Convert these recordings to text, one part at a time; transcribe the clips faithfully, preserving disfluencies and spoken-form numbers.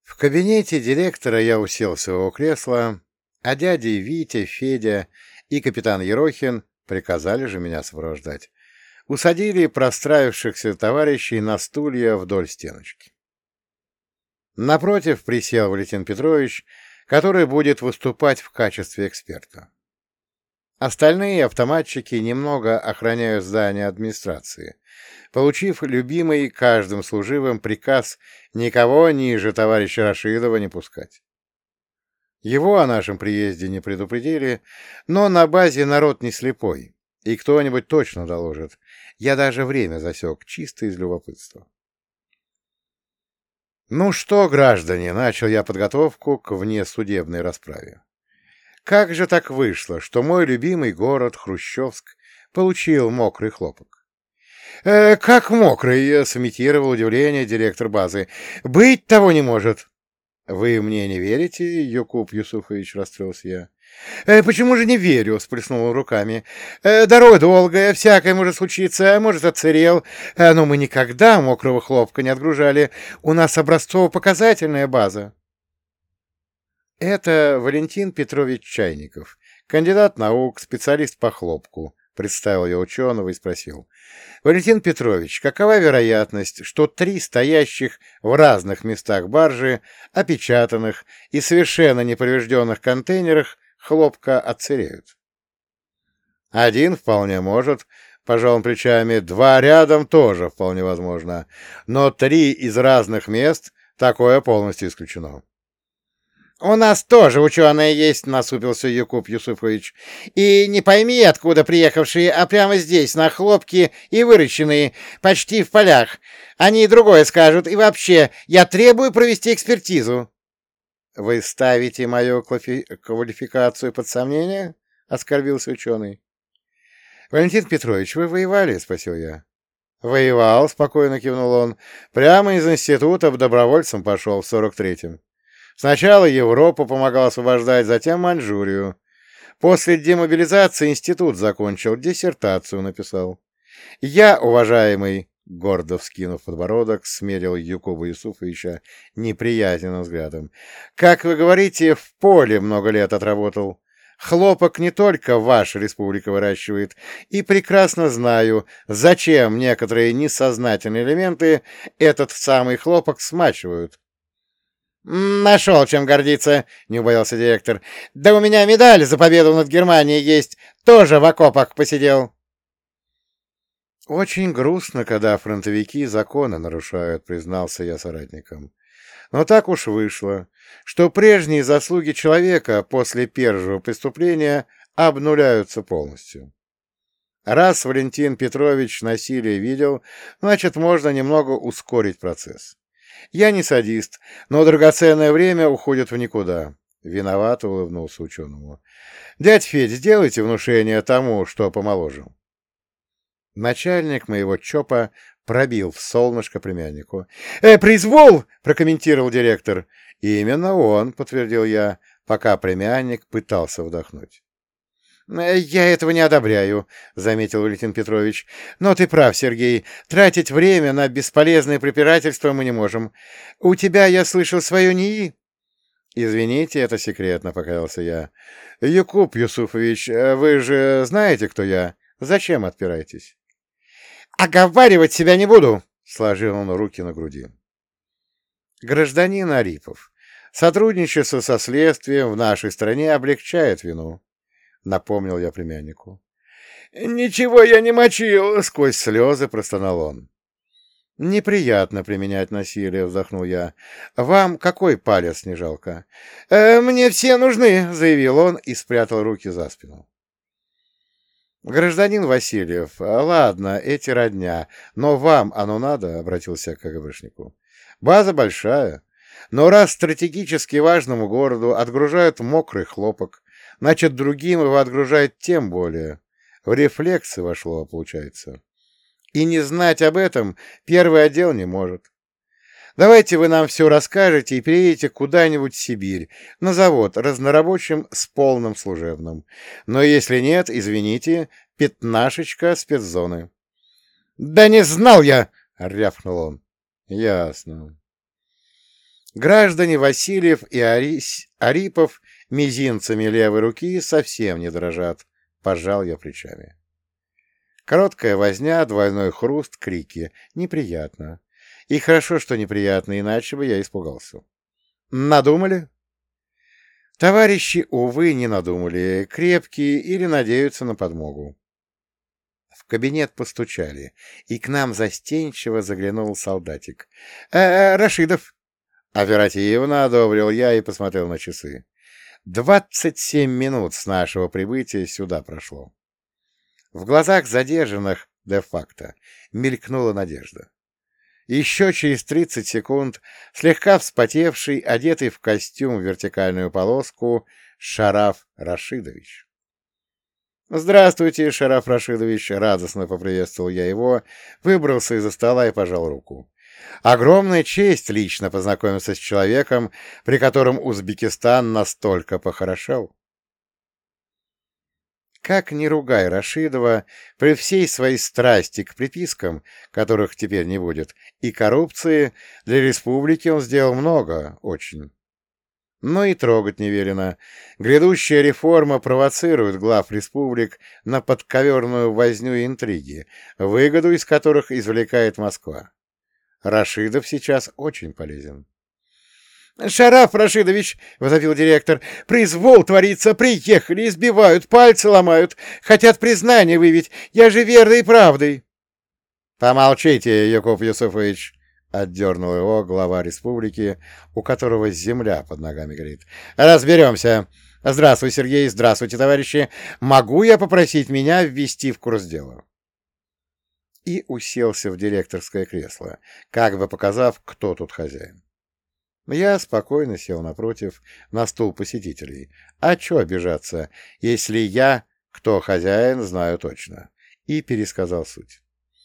В кабинете директора я уселся в его кресло, а дяди Витя, Федя и капитан Ерохин приказали же меня сопровождать. Усадили простраившихся товарищей на стулья вдоль стеночки. Напротив присел Валентин Петрович, который будет выступать в качестве эксперта. Остальные автоматчики немного охраняют здание администрации, получив любимый каждым служивым приказ никого ниже товарища Рашидова не пускать. Его о нашем приезде не предупредили, но на базе народ не слепой, и кто-нибудь точно доложит. Я даже время засек, чисто из любопытства. «Ну что, граждане, начал я подготовку к внесудебной расправе. Как же так вышло, что мой любимый город Хрущевск получил мокрый хлопок?» «Э, «Как мокрый?» — сымитировал удивление директор базы. «Быть того не может!» «Вы мне не верите, Якуб Юсуфович?» — расстроился я. «Э, «Почему же не верю?» — сплеснул он руками. Э, «Дорога долгая, всякое может случиться, может, отсырел. Э, но мы никогда мокрого хлопка не отгружали. У нас образцово-показательная база». «Это Валентин Петрович Чайников, кандидат наук, специалист по хлопку», — представил я ученого и спросил. «Валентин Петрович, какова вероятность, что три стоящих в разных местах баржи, опечатанных и совершенно неповрежденных контейнерах хлопка отсыреют?» «Один вполне может», — пожал он плечами, — «два рядом тоже вполне возможно, но три из разных мест такое полностью исключено». «У нас тоже ученые есть», — насупился Якуб Юсуфович. «И не пойми, откуда приехавшие, а прямо здесь, на хлопке, и выращенные, почти в полях. Они и другое скажут. И вообще, я требую провести экспертизу». «Вы ставите мою квалификацию под сомнение?» — оскорбился ученый. «Валентин Петрович, вы воевали?» — спросил я. «Воевал», — спокойно кивнул он. «Прямо из института добровольцем пошел в сорок третьем. Сначала Европу помогал освобождать, затем Маньчжурию. После демобилизации институт закончил, диссертацию написал. Я, уважаемый, гордо вскинув подбородок, смерил Якуба Юсуфовича неприязненным взглядом. Как вы говорите, в поле много лет отработал. Хлопок не только ваша республика выращивает, и прекрасно знаю, зачем некоторые несознательные элементы этот самый хлопок смачивают. «Нашел чем гордиться», — не убоялся директор. «Да у меня медаль за победу над Германией есть. Тоже в окопах посидел». «Очень грустно, когда фронтовики законы нарушают», — признался я соратникам. «Но так уж вышло, что прежние заслуги человека после первого преступления обнуляются полностью. Раз Валентин Петрович насилие видел, значит, можно немного ускорить процесс. Я не садист, но драгоценное время уходит в никуда». Виновато улыбнулся ученому. «Дядь Федь, сделайте внушение тому, что помоложе». Начальник моего ЧОПа пробил в солнышко племяннику. «Э, произвол!» — прокомментировал директор. «Именно он», — подтвердил я, пока племянник пытался вдохнуть. «Я этого не одобряю», — заметил Валентин Петрович. «Но ты прав, Сергей. Тратить время на бесполезное препирательство мы не можем. У тебя, я слышал, свое НИИ?» «Извините, это секретно», — покаялся я. «Якуб Юсуфович, вы же знаете, кто я? Зачем отпираетесь?» «Оговаривать себя не буду», — сложил он руки на груди. «Гражданин Арипов, сотрудничество со следствием в нашей стране облегчает вину», — напомнил я племяннику. «Ничего я не мочил!» — сквозь слезы простонал он. «Неприятно применять насилие», — вздохнул я. «Вам какой палец не жалко?» э, «Мне все нужны», — заявил он и спрятал руки за спину. «Гражданин Васильев, ладно, эти родня, но вам оно надо?» — обратился я к КГБшнику. «База большая, но раз стратегически важному городу отгружают мокрый хлопок, значит, другим его отгружать тем более. В рефлексы вошло, получается. И не знать об этом первый отдел не может. Давайте вы нам все расскажете и переедете куда-нибудь в Сибирь, на завод, разнорабочим с полным служебным. Но если нет, извините, пятнашечка спецзоны». «Да не знал я!» — рявкнул он. «Ясно». Граждане Васильев и Арис... Арипов мизинцами левой руки совсем не дрожат, пожал я плечами. Короткая возня, двойной хруст, крики. Неприятно. И хорошо, что неприятно, иначе бы я испугался. Надумали? Товарищи, увы, не надумали. Крепкие или надеются на подмогу. В кабинет постучали, и к нам застенчиво заглянул солдатик. «Э, -э Рашидов!» Оперативно одобрил я и посмотрел на часы. Двадцать семь минут с нашего прибытия сюда прошло. В глазах задержанных, де-факто, мелькнула надежда. Еще через тридцать секунд, слегка вспотевший, одетый в костюм в вертикальную полоску, Шараф Рашидович. «Здравствуйте, Шараф Рашидович!» — радостно поприветствовал я его, выбрался из-за стола и пожал руку. «Огромная честь лично познакомиться с человеком, при котором Узбекистан настолько похорошел». Как ни ругай Рашидова, при всей своей страсти к припискам, которых теперь не будет, и коррупции, для республики он сделал много, очень. Но и трогать не велено. Грядущая реформа провоцирует глав республик на подковерную возню и интриги, выгоду из которых извлекает Москва. Рашидов сейчас очень полезен. — Шараф Рашидович, — возопил директор, — произвол творится, приехали, избивают, пальцы ломают, хотят признание выявить, я же верой и правдой. — Помолчите, Яков Юсуфович, — отдернул его глава республики, у которого земля под ногами горит. — Разберемся. Здравствуй, Сергей, здравствуйте, товарищи. Могу я попросить меня ввести в курс дела? И уселся в директорское кресло, как бы показав, кто тут хозяин. Я спокойно сел напротив, на стул посетителей. А чё обижаться, если я, кто хозяин, знаю точно. И пересказал суть.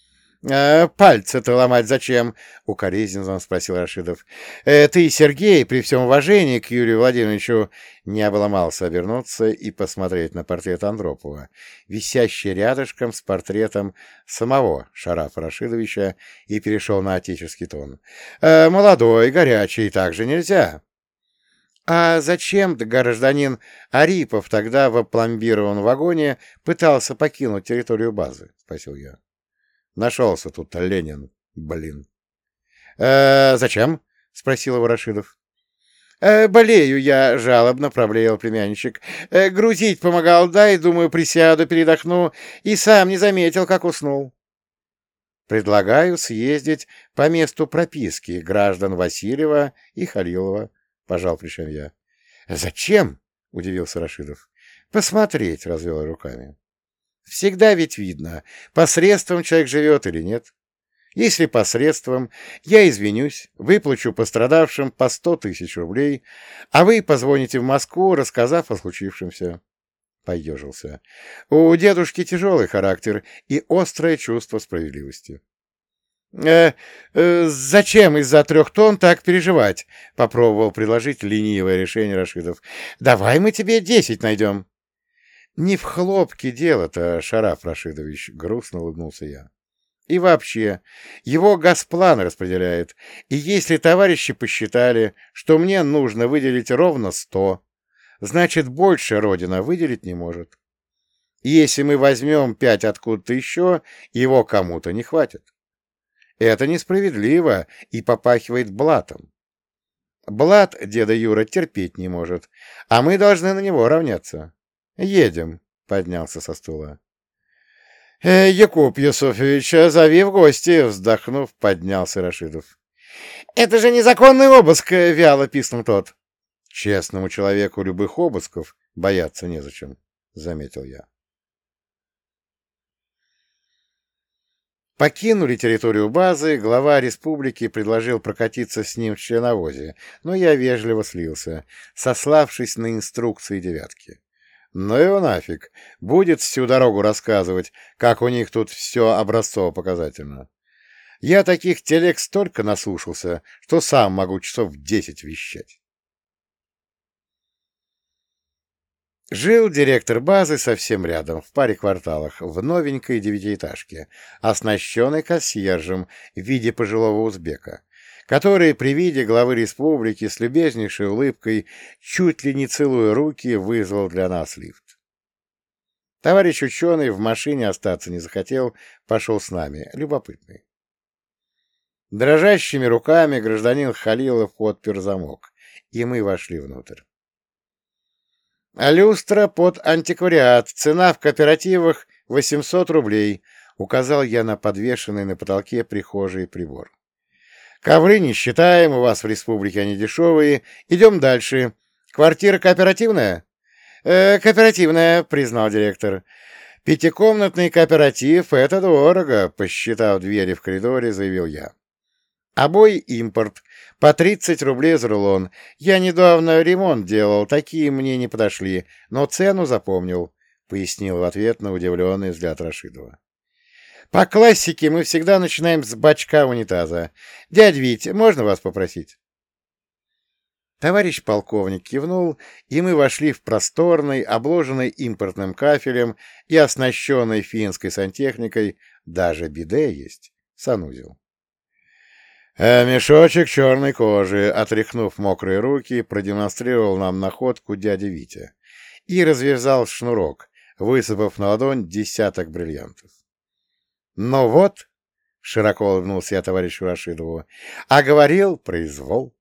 «Э, «Пальцы-то ломать зачем?» — укоризненно спросил Рашидов. «Э, «Ты, Сергей, при всем уважении к Юрию Владимировичу...» Не обломался обернуться и посмотреть на портрет Андропова, висящий рядышком с портретом самого Шарафа Рашидовича, и перешел на отеческий тон. «Э, «Молодой, горячий, так же нельзя». «А зачем гражданин Арипов тогда в опломбированном вагоне пытался покинуть территорию базы?» — спросил я. Нашелся тут Ленин, блин. «Э, — Зачем? — спросил его Рашидов. «Э, — Болею я, — жалобно проблеял племянничек. Э, — Грузить помогал, да, и, думаю, присяду, передохну, и сам не заметил, как уснул. — Предлагаю съездить по месту прописки граждан Васильева и Халилова, — пожал плечами я. — Зачем? — удивился Рашидов. — Посмотреть, — развел руками. Всегда ведь видно, посредством человек живет или нет. Если посредством, я извинюсь, выплачу пострадавшим по сто тысяч рублей, а вы позвоните в Москву, рассказав о случившемся. Поежился. У дедушки тяжелый характер и острое чувство справедливости. «Э, э, зачем из-за трех тонн так переживать?» — попробовал предложить ленивое решение Рашидов. «Давай мы тебе десять найдем». «Не в хлопке дело-то, Шараф Рашидович», — грустно улыбнулся я. «И вообще, его Госплан распределяет, и если товарищи посчитали, что мне нужно выделить ровно сто, значит, больше Родина выделить не может. И если мы возьмем пять откуда-то еще, его кому-то не хватит. Это несправедливо и попахивает блатом. Блат деда Юра терпеть не может, а мы должны на него равняться. «Едем», — поднялся со стула. «Э, «Якуб Юсуфович, зови в гости», — вздохнув, поднялся Рашидов. «Это же незаконный обыск», — вяло писнул тот. «Честному человеку любых обысков бояться незачем», — заметил я. Покинули территорию базы, глава республики предложил прокатиться с ним в членовозе, но я вежливо слился, сославшись на инструкции девятки. Ну его нафиг, будет всю дорогу рассказывать, как у них тут все образцово-показательно. Я таких телег столько наслушался, что сам могу часов десять вещать. Жил директор базы совсем рядом, в паре кварталах, в новенькой девятиэтажке, оснащенной консьержем в виде пожилого узбека, который при виде главы республики с любезнейшей улыбкой, чуть ли не целуя руки, вызвал для нас лифт. Товарищ ученый в машине остаться не захотел, пошел с нами, любопытный. Дрожащими руками гражданин Халилов отпер замок, и мы вошли внутрь. «Люстра под антиквариат, цена в кооперативах восемьсот рублей», — указал я на подвешенный на потолке прихожей прибор. «Ковры не считаем, у вас в республике они дешевые. Идем дальше. Квартира кооперативная?» «Э, «Кооперативная», — признал директор. «Пятикомнатный кооператив — это дорого», — посчитав двери в коридоре, заявил я. «Обои импорт. По тридцать рублей за рулон. Я недавно ремонт делал, такие мне не подошли, но цену запомнил», — пояснил в ответ на удивленный взгляд Рашидова. «По классике мы всегда начинаем с бачка унитаза. Дядь Вить, можно вас попросить?» Товарищ полковник кивнул, и мы вошли в просторный, обложенный импортным кафелем и оснащенный финской сантехникой, даже биде есть, санузел. А мешочек черной кожи, отряхнув мокрые руки, продемонстрировал нам находку дядя Витя и развязал шнурок, высыпав на ладонь десяток бриллиантов. «Ну вот», — широко улыбнулся я товарищу Рашидову, — «а говорил, произвол».